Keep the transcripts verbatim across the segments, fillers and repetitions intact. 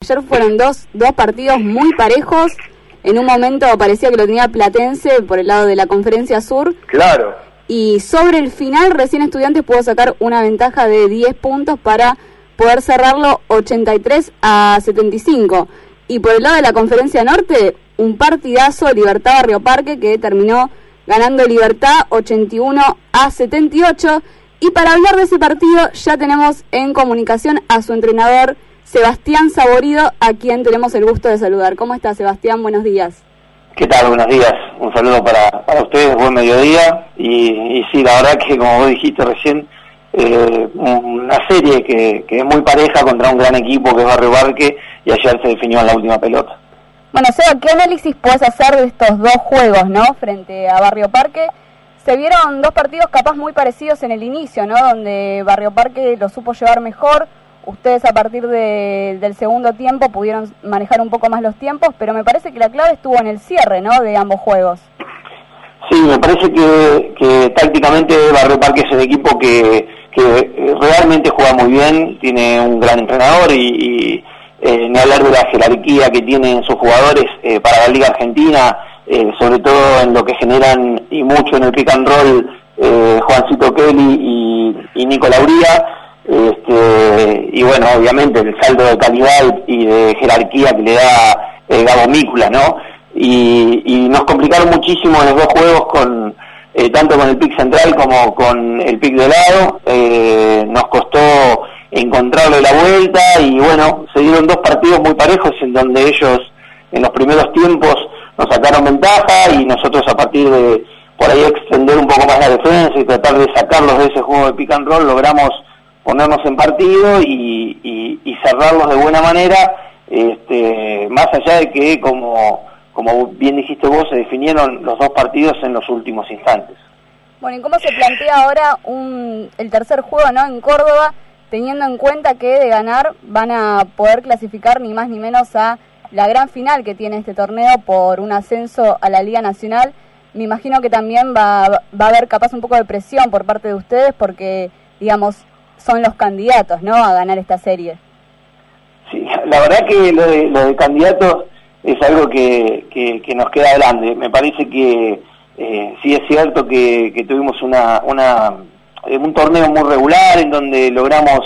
ayer fueron dos, dos partidos muy parejos. En un momento parecía que lo tenía Platense por el lado de la Conferencia Sur. Claro. Y sobre el final, recién Estudiantes pudo sacar una ventaja de diez puntos para poder cerrarlo ochenta y tres a setenta y cinco. Y por el lado de la Conferencia Norte, un partidazo, Libertad Barrio Parque, que terminó ganando Libertad ochenta y uno a setenta y ocho. Y para hablar de ese partido ya tenemos en comunicación a su entrenador, Sebastián Saborido, a quien tenemos el gusto de saludar. ¿Cómo está, Sebastián? Buenos días. ¿Qué tal? Buenos días. Un saludo para, para ustedes, buen mediodía. Y, y sí, la verdad que, como vos dijiste recién, eh, una serie que, que es muy pareja contra un gran equipo que es Barrio Parque, y ayer se definió en la última pelota. Bueno, Seba, ¿qué análisis puedes hacer de estos dos juegos, no, frente a Barrio Parque? Se vieron dos partidos capaz muy parecidos en el inicio, ¿no? Donde Barrio Parque lo supo llevar mejor. Ustedes a partir de, del segundo tiempo pudieron manejar un poco más los tiempos, pero me parece que la clave estuvo en el cierre, ¿no?, de ambos juegos. Sí, me parece que, que tácticamente Barrio Parque es un equipo que, que realmente juega muy bien, tiene un gran entrenador y, y eh, ni hablar de la jerarquía que tienen sus jugadores eh, para la Liga Argentina, eh, sobre todo en lo que generan y mucho en el pick and roll, eh, Juancito Kelly y, y Nico Lauría. Este, y bueno, obviamente el saldo de calidad y de jerarquía que le da eh, Gabo Mícula, ¿no? Y, y nos complicaron muchísimo en los dos juegos, con eh, tanto con el pick central como con el pick de lado. Eh, nos costó encontrarle la vuelta y bueno, se dieron dos partidos muy parejos en donde ellos en los primeros tiempos nos sacaron ventaja y nosotros, a partir de por ahí extender un poco más la defensa y tratar de sacarlos de ese juego de pick and roll, logramos ponernos en partido y, y, y cerrarlos de buena manera, este, más allá de que, como, como bien dijiste vos, se definieron los dos partidos en los últimos instantes. Bueno, ¿y cómo se plantea ahora un, el tercer juego, ¿no?, en Córdoba, teniendo en cuenta que de ganar van a poder clasificar ni más ni menos a la gran final que tiene este torneo por un ascenso a la Liga Nacional? Me imagino que también va, va a haber capaz un poco de presión por parte de ustedes porque, digamos, son los candidatos, ¿no?, a ganar esta serie. Sí, la verdad que lo de, lo de candidatos es algo que, que, que nos queda grande. Me parece que eh, sí es cierto que, que tuvimos una, una un torneo muy regular en donde logramos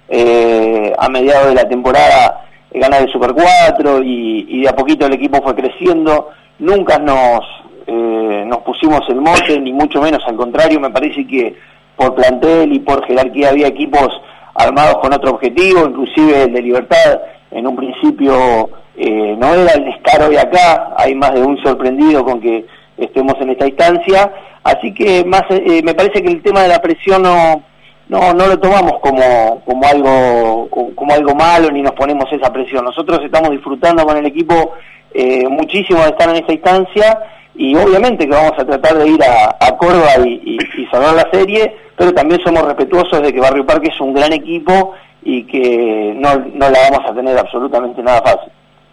eh, a mediados de la temporada ganar el Super cuatro y, y de a poquito el equipo fue creciendo. Nunca nos, eh, nos pusimos el mote, ni mucho menos, al contrario. Me parece que por plantel y por jerarquía había equipos armados con otro objetivo, inclusive el de Libertad en un principio eh, no era el descaro de acá, hay más de un sorprendido con que estemos en esta instancia, así que más eh, me parece que el tema de la presión no no no lo tomamos como como algo como algo malo, ni nos ponemos esa presión. Nosotros estamos disfrutando con el equipo eh, muchísimo de estar en esta instancia, y obviamente que vamos a tratar de ir a, a Córdoba y, y, y salvar la serie, pero también somos respetuosos de que Barrio Parque es un gran equipo y que no, no la vamos a tener absolutamente nada fácil.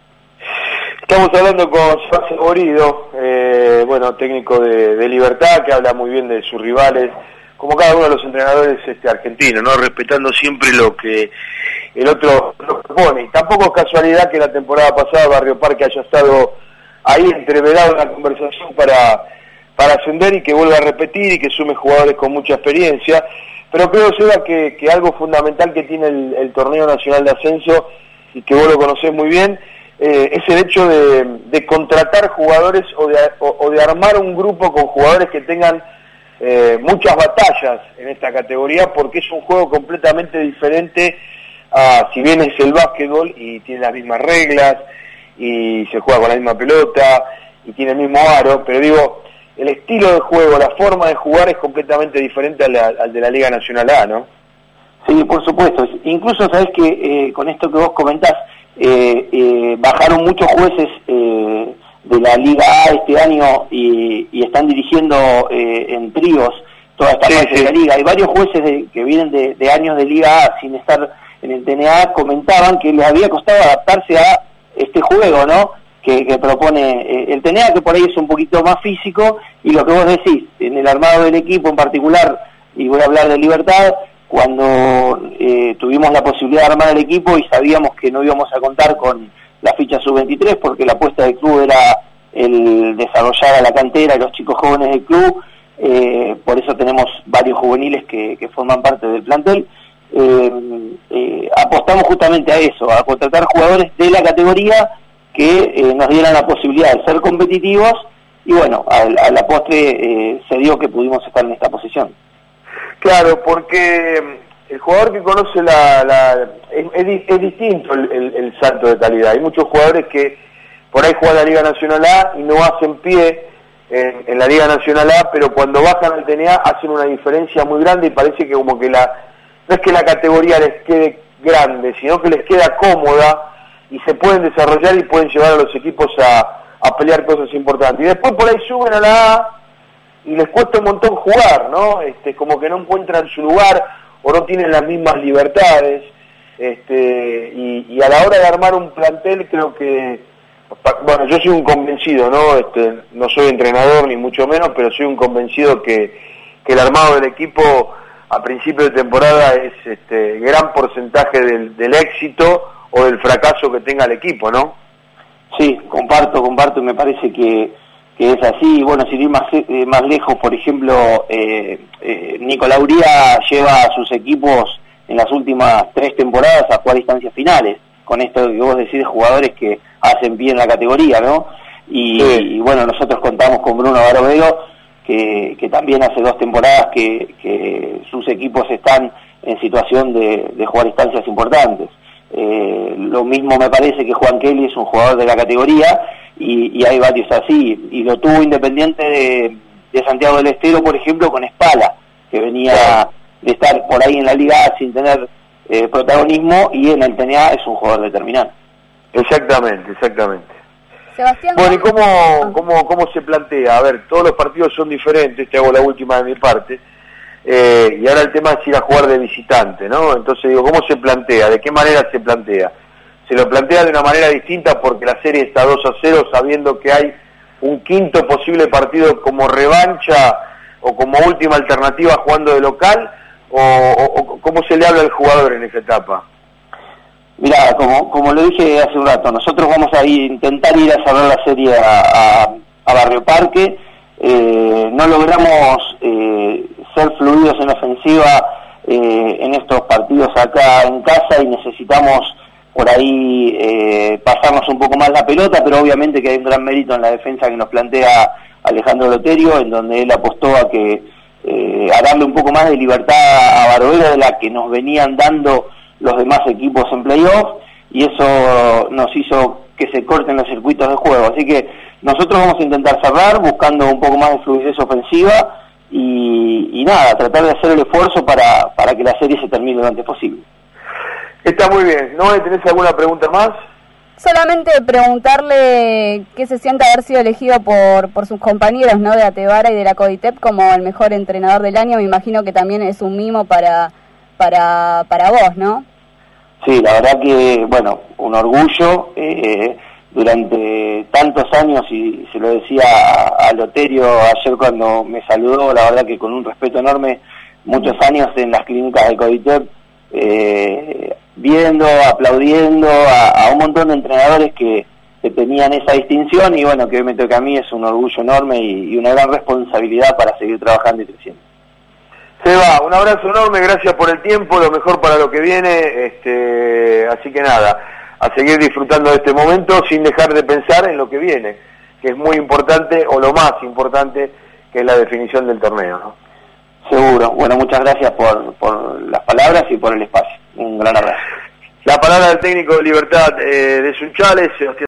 Estamos hablando con Sebastián Saborido, eh, bueno, técnico de, de Libertad, que habla muy bien de sus rivales, como cada uno de los entrenadores este, argentinos, ¿no?, respetando siempre lo que el otro propone. Y tampoco es casualidad que la temporada pasada Barrio Parque haya estado ahí entreverado en la conversación para, para ascender y que vuelva a repetir y que sume jugadores con mucha experiencia. Pero creo, Seba, que, que algo fundamental que tiene el, el torneo nacional de ascenso, y que vos lo conocés muy bien, eh, es el hecho de, de contratar jugadores o de, o, o de armar un grupo con jugadores que tengan eh, muchas batallas en esta categoría, porque es un juego completamente diferente a, si bien es el básquetbol y tiene las mismas reglas y se juega con la misma pelota y tiene el mismo aro, pero digo, el estilo de juego, la forma de jugar es completamente diferente al, al de la Liga Nacional A, ¿no? Sí, por supuesto. Incluso, sabés que eh, con esto que vos comentás, eh, eh, bajaron muchos jueces eh, de la Liga A este año y, y están dirigiendo eh, en tríos toda esta sí, parte sí. de la Liga. Hay varios jueces de, que vienen de, de años de Liga A sin estar en el T N A, comentaban que les había costado adaptarse a este juego, ¿no?, que, que propone eh, el T N A, que por ahí es un poquito más físico, y lo que vos decís, en el armado del equipo en particular, y voy a hablar de Libertad, cuando eh, tuvimos la posibilidad de armar el equipo y sabíamos que no íbamos a contar con la ficha sub veintitrés, porque la apuesta del club era el desarrollar a la cantera y los chicos jóvenes del club, eh, por eso tenemos varios juveniles que, que forman parte del plantel. Eh, eh, apostamos justamente a eso, a contratar jugadores de la categoría que eh, nos dieran la posibilidad de ser competitivos, y bueno, a, a la postre eh, se dio que pudimos estar en esta posición. Claro, porque el jugador que conoce la... la es, es, es distinto el, el, el salto de calidad. Hay muchos jugadores que por ahí juegan la Liga Nacional A y no hacen pie en, en la Liga Nacional A, pero cuando bajan al T N A hacen una diferencia muy grande, y parece que como que la... no es que la categoría les quede grande, sino que les queda cómoda y se pueden desarrollar y pueden llevar a los equipos a, a pelear cosas importantes. Y después por ahí suben a la A y les cuesta un montón jugar, ¿no? Este, como que no encuentran su lugar o no tienen las mismas libertades. Este, y, y a la hora de armar un plantel, creo que, bueno, yo soy un convencido, ¿no? Este, no soy entrenador ni mucho menos, pero soy un convencido que, que el armado del equipo a principio de temporada es este gran porcentaje del, del éxito o del fracaso que tenga el equipo, ¿no? Sí, comparto, comparto, y me parece que, que es así. Y bueno, sin ir más, eh, más lejos, por ejemplo, eh, eh, Nicolauría lleva a sus equipos en las últimas tres temporadas a jugar instancias finales, con esto que vos decís de jugadores que hacen pie en la categoría, ¿no? Y, sí. y bueno, nosotros contamos con Bruno Barovero, que, que también hace dos temporadas que, que sus equipos están en situación de, de jugar instancias importantes. Eh, lo mismo me parece que Juan Kelly es un jugador de la categoría, y, y hay varios así, y lo tuvo Independiente de, de Santiago del Estero, por ejemplo, con Espala, que venía de estar por ahí en la Liga A sin tener eh, protagonismo, y en el T N A es un jugador determinante. Exactamente, exactamente. Sebastián, bueno, ¿y cómo, cómo, cómo se plantea? A ver, todos los partidos son diferentes, te hago la última de mi parte. Eh, y ahora el tema es ir a jugar de visitante, ¿no? Entonces digo, ¿cómo se plantea? ¿De qué manera se plantea? Se lo plantea de una manera distinta porque la serie está dos a cero, sabiendo que hay un quinto posible partido como revancha o como última alternativa jugando de local, o, o, o ¿cómo se le habla al jugador en esa etapa? Mirá, como, como lo dije hace un rato, nosotros vamos a ir, intentar ir a cerrar la serie a, a, a Barrio Parque. Eh, no logramos eh, ser fluidos en ofensiva eh, en estos partidos acá en casa, y necesitamos por ahí eh, pasarnos un poco más la pelota, pero obviamente que hay un gran mérito en la defensa que nos plantea Alejandro Loterio, en donde él apostó a que eh, a darle un poco más de libertad a Barovero de la que nos venían dando los demás equipos en playoff, y eso nos hizo que se corten los circuitos de juego. Así que nosotros vamos a intentar cerrar buscando un poco más de fluidez ofensiva y, y nada, tratar de hacer el esfuerzo para, para que la serie se termine lo antes posible. Está muy bien. ¿No tenés alguna pregunta más? Solamente preguntarle qué se siente haber sido elegido por, por sus compañeros, ¿no?, de Atevara y de la CODITEP como el mejor entrenador del año. Me imagino que también es un mimo para, para, para vos, ¿no? Sí, la verdad que, bueno, un orgullo. Eh, durante tantos años, y se lo decía a, a Loterio ayer cuando me saludó, la verdad que con un respeto enorme, muchos años en las clínicas de CODITEP, eh, viendo, aplaudiendo a, a un montón de entrenadores que, que tenían esa distinción, y bueno, que hoy me toca a mí es un orgullo enorme y, y una gran responsabilidad para seguir trabajando y creciendo. Seba, un abrazo enorme, gracias por el tiempo, lo mejor para lo que viene, este, así que nada, a seguir disfrutando de este momento sin dejar de pensar en lo que viene, que es muy importante, o lo más importante, que es la definición del torneo, ¿no? Seguro. Bueno, muchas gracias por, por las palabras y por el espacio. Un gran abrazo. La palabra del técnico de Libertad eh, de Sunchales, Sebastián.